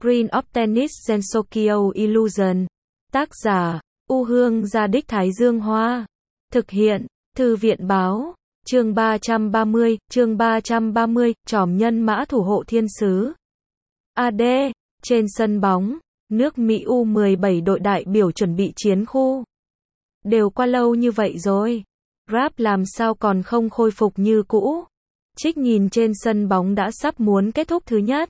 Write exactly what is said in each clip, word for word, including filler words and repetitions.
Queen of Tennis Sensokyo Illusion. Tác giả, U Hương Gia Đích Thái Dương Hoa. Thực hiện, Thư viện Báo. Chương ba trăm ba mươi, chương ba trăm ba mươi, tròm nhân mã thủ hộ thiên sứ. a đê, trên sân bóng, nước Mỹ U mười bảy đội đại biểu chuẩn bị chiến khu. Đều qua lâu như vậy rồi. Rap làm sao còn không khôi phục như cũ. Trích nhìn trên sân bóng đã sắp muốn kết thúc thứ nhất.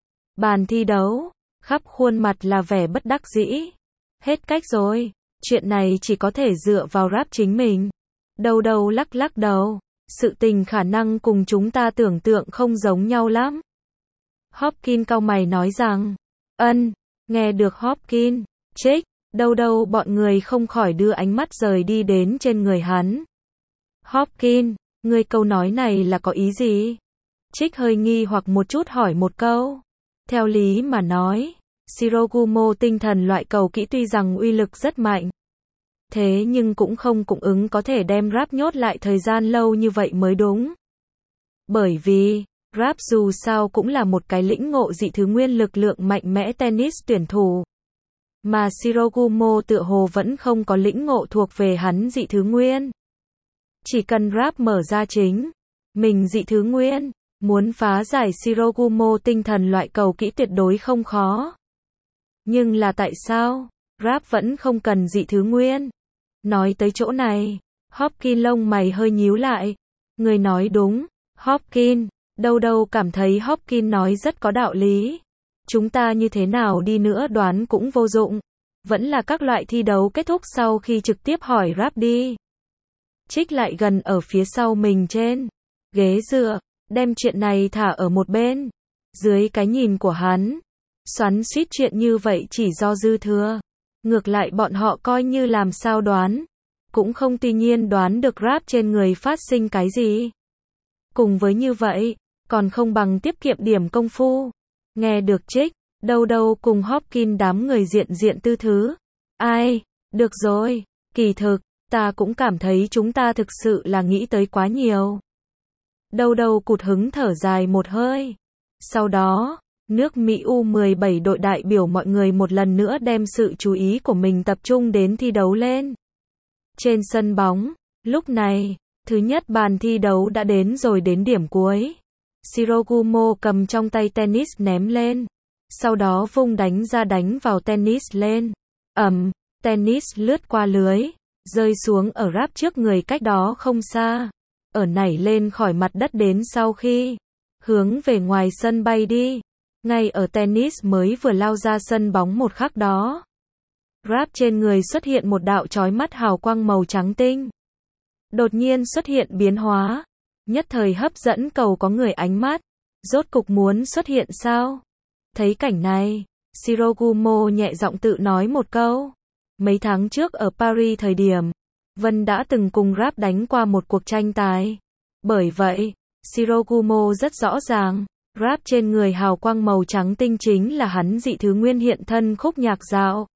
Bàn thi đấu, khắp khuôn mặt là vẻ bất đắc dĩ. Hết cách rồi, chuyện này chỉ có thể dựa vào Rap chính mình. Đầu đầu lắc lắc đầu, sự tình khả năng cùng chúng ta tưởng tượng không giống nhau lắm. Hopkins cau mày nói rằng, ân, nghe được Hopkins, Trích, đâu đâu bọn người không khỏi đưa ánh mắt rời đi đến trên người hắn. Hopkins, ngươi câu nói này là có ý gì? Trích hơi nghi hoặc một chút hỏi một câu. Theo lý mà nói, Shirogumo tinh thần loại cầu kỹ tuy rằng uy lực rất mạnh. Thế nhưng cũng không cung ứng có thể đem Rap nhốt lại thời gian lâu như vậy mới đúng. Bởi vì, Rap dù sao cũng là một cái lĩnh ngộ dị thứ nguyên lực lượng mạnh mẽ tennis tuyển thủ. Mà Shirogumo tựa hồ vẫn không có lĩnh ngộ thuộc về hắn dị thứ nguyên. Chỉ cần Rap mở ra chính mình dị thứ nguyên, muốn phá giải Shirogumo tinh thần loại cầu kỹ tuyệt đối không khó. Nhưng là tại sao, Rap vẫn không cần dị thứ nguyên? Nói tới chỗ này, Hopkins lông mày hơi nhíu lại. Người nói đúng, Hopkins, đâu đâu cảm thấy Hopkins nói rất có đạo lý. Chúng ta như thế nào đi nữa đoán cũng vô dụng. Vẫn là các loại thi đấu kết thúc sau khi trực tiếp hỏi Rap đi. Trích lại gần ở phía sau mình trên ghế dựa, đem chuyện này thả ở một bên. Dưới cái nhìn của hắn, xoắn xuýt chuyện như vậy chỉ do dư thừa. Ngược lại bọn họ coi như làm sao đoán, cũng không tuy nhiên đoán được Rap trên người phát sinh cái gì. Cùng với như vậy, còn không bằng tiết kiệm điểm công phu. Nghe được Trích, đâu đâu cùng Hopkins đám người diện diện tư thứ. Ai, được rồi, kỳ thực, ta cũng cảm thấy chúng ta thực sự là nghĩ tới quá nhiều. Đâu đâu cụt hứng thở dài một hơi. Sau đó, nước Mỹ U mười bảy đội đại biểu mọi người một lần nữa đem sự chú ý của mình tập trung đến thi đấu lên. Trên sân bóng, lúc này, thứ nhất bàn thi đấu đã đến rồi đến điểm cuối. Shirogumo cầm trong tay tennis ném lên. Sau đó vung đánh ra đánh vào tennis lên. Ầm, tennis lướt qua lưới, rơi xuống ở Rap trước người cách đó không xa. Ở nảy lên khỏi mặt đất đến sau khi hướng về ngoài sân bay đi. Ngay ở tennis mới vừa lao ra sân bóng một khắc đó, Rap trên người xuất hiện một đạo chói mắt hào quang màu trắng tinh. Đột nhiên xuất hiện biến hóa, nhất thời hấp dẫn cầu có người ánh mắt. Rốt cục muốn xuất hiện sao? Thấy cảnh này, Shirogumo nhẹ giọng tự nói một câu. Mấy tháng trước ở Paris thời điểm, Vân đã từng cùng Rap đánh qua một cuộc tranh tài. Bởi vậy, Shirogumo rất rõ ràng, Rap trên người hào quang màu trắng tinh chính là hắn dị thứ nguyên hiện thân khúc nhạc dạo.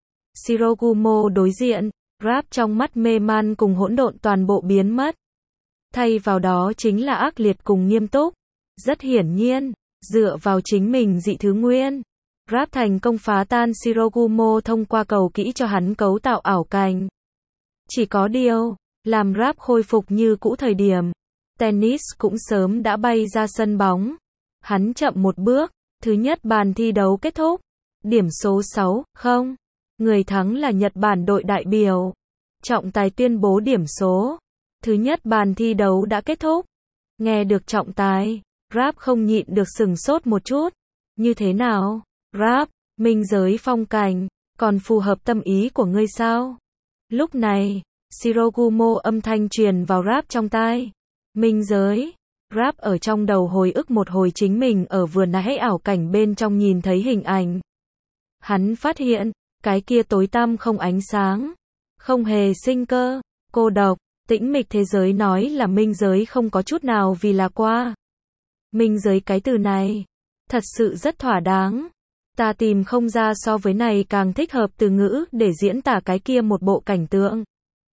Shirogumo đối diện, Rap trong mắt mê man cùng hỗn độn toàn bộ biến mất. Thay vào đó chính là ác liệt cùng nghiêm túc. Rất hiển nhiên, dựa vào chính mình dị thứ nguyên, Rap thành công phá tan Shirogumo thông qua cầu kỹ cho hắn cấu tạo ảo cảnh. Chỉ có điều, làm Rap khôi phục như cũ thời điểm, tennis cũng sớm đã bay ra sân bóng. Hắn chậm một bước, thứ nhất bàn thi đấu kết thúc. Điểm số sáu không. Người thắng là Nhật Bản đội đại biểu. Trọng tài tuyên bố điểm số. Thứ nhất bàn thi đấu đã kết thúc. Nghe được trọng tài, Rap không nhịn được sừng sốt một chút. Như thế nào? Rap, minh giới phong cảnh, còn phù hợp tâm ý của ngươi sao? Lúc này, Shirogumo âm thanh truyền vào Rap trong tai. Minh giới. Rap ở trong đầu hồi ức một hồi chính mình ở vừa nãy ảo cảnh bên trong nhìn thấy hình ảnh. Hắn phát hiện, cái kia tối tăm không ánh sáng, không hề sinh cơ, cô độc, tĩnh mịch thế giới nói là minh giới không có chút nào vì là qua. Minh giới cái từ này, thật sự rất thỏa đáng. Ta tìm không ra so với này càng thích hợp từ ngữ để diễn tả cái kia một bộ cảnh tượng.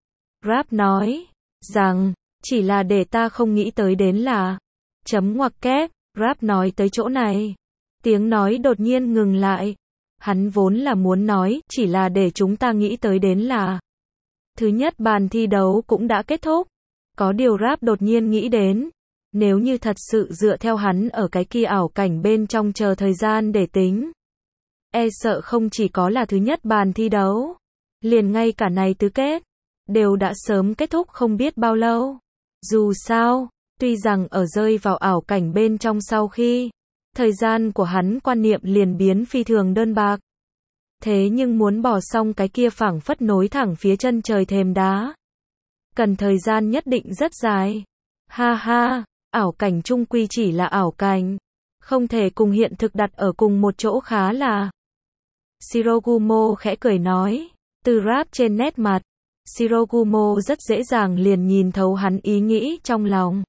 Rap nói, rằng, chỉ là để ta không nghĩ tới đến là, chấm ngoặc kép, Rap nói tới chỗ này. Tiếng nói đột nhiên ngừng lại. Hắn vốn là muốn nói, chỉ là để chúng ta nghĩ tới đến là thứ nhất bàn thi đấu cũng đã kết thúc. Có điều Rap đột nhiên nghĩ đến, nếu như thật sự dựa theo hắn ở cái kia ảo cảnh bên trong chờ thời gian để tính, e sợ không chỉ có là thứ nhất bàn thi đấu, liền ngay cả này tứ kết, đều đã sớm kết thúc không biết bao lâu. Dù sao, tuy rằng ở rơi vào ảo cảnh bên trong sau khi, thời gian của hắn quan niệm liền biến phi thường đơn bạc. Thế nhưng muốn bỏ xong cái kia phảng phất nối thẳng phía chân trời thềm đá, cần thời gian nhất định rất dài. Ha ha, ảo cảnh chung quy chỉ là ảo cảnh, không thể cùng hiện thực đặt ở cùng một chỗ khá là. Shirogumo khẽ cười nói, từ Rap trên nét mặt, Shirogumo rất dễ dàng liền nhìn thấu hắn ý nghĩ trong lòng.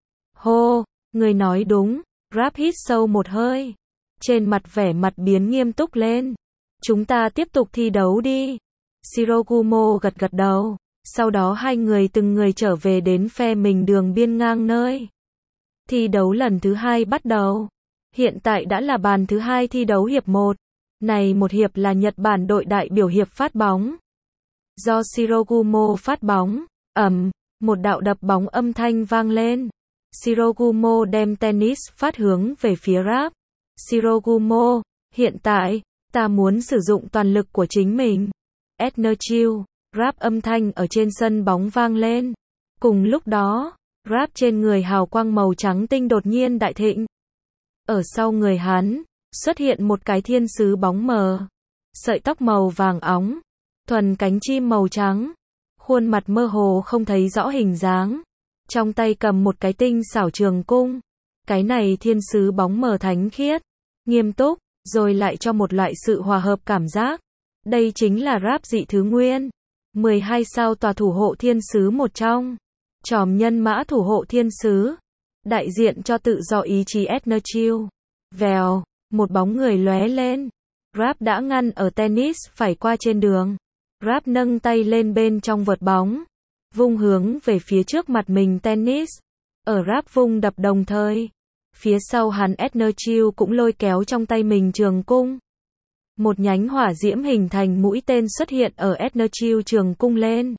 Hô, người nói đúng, Rap hít sâu một hơi, trên mặt vẻ mặt biến nghiêm túc lên. Chúng ta tiếp tục thi đấu đi. Shirogumo gật gật đầu, sau đó hai người từng người trở về đến phe mình đường biên ngang nơi. Thi đấu lần thứ hai bắt đầu. Hiện tại đã là bàn thứ hai thi đấu hiệp một. Này một hiệp là Nhật Bản đội đại biểu hiệp phát bóng. Do Shirogumo phát bóng, ầm, một đạo đập bóng âm thanh vang lên. Shirogumo đem tennis phát hướng về phía Rap. Shirogumo, hiện tại, ta muốn sử dụng toàn lực của chính mình. Energy, Rap âm thanh ở trên sân bóng vang lên. Cùng lúc đó, Rap trên người hào quang màu trắng tinh đột nhiên đại thịnh. Ở sau người hắn, xuất hiện một cái thiên sứ bóng mờ. Sợi tóc màu vàng óng, thuần cánh chim màu trắng, khuôn mặt mơ hồ không thấy rõ hình dáng. Trong tay cầm một cái tinh xảo trường cung. Cái này thiên sứ bóng mờ thánh khiết, nghiêm túc, rồi lại cho một loại sự hòa hợp cảm giác. Đây chính là Rap dị thứ nguyên. mười hai sao tòa thủ hộ thiên sứ một trong. Tròm nhân mã thủ hộ thiên sứ. Đại diện cho tự do ý chí Energy. Vèo, một bóng người lóe lên. Rap đã ngăn ở tennis phải qua trên đường. Rap nâng tay lên bên trong vợt bóng, vung hướng về phía trước mặt mình tennis. Ở Rap vung đập đồng thời, phía sau hắn Energy cũng lôi kéo trong tay mình trường cung. Một nhánh hỏa diễm hình thành mũi tên xuất hiện ở Energy trường cung lên.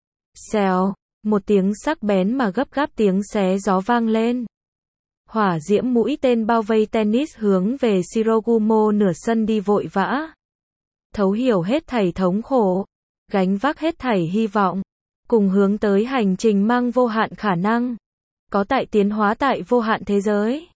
Xèo, một tiếng sắc bén mà gấp gáp tiếng xé gió vang lên. Hỏa diễm mũi tên bao vây tennis hướng về Shirogumo nửa sân đi vội vã. Thấu hiểu hết thảy thống khổ, gánh vác hết thảy hy vọng, cùng hướng tới hành trình mang vô hạn khả năng, có tại tiến hóa tại vô hạn thế giới.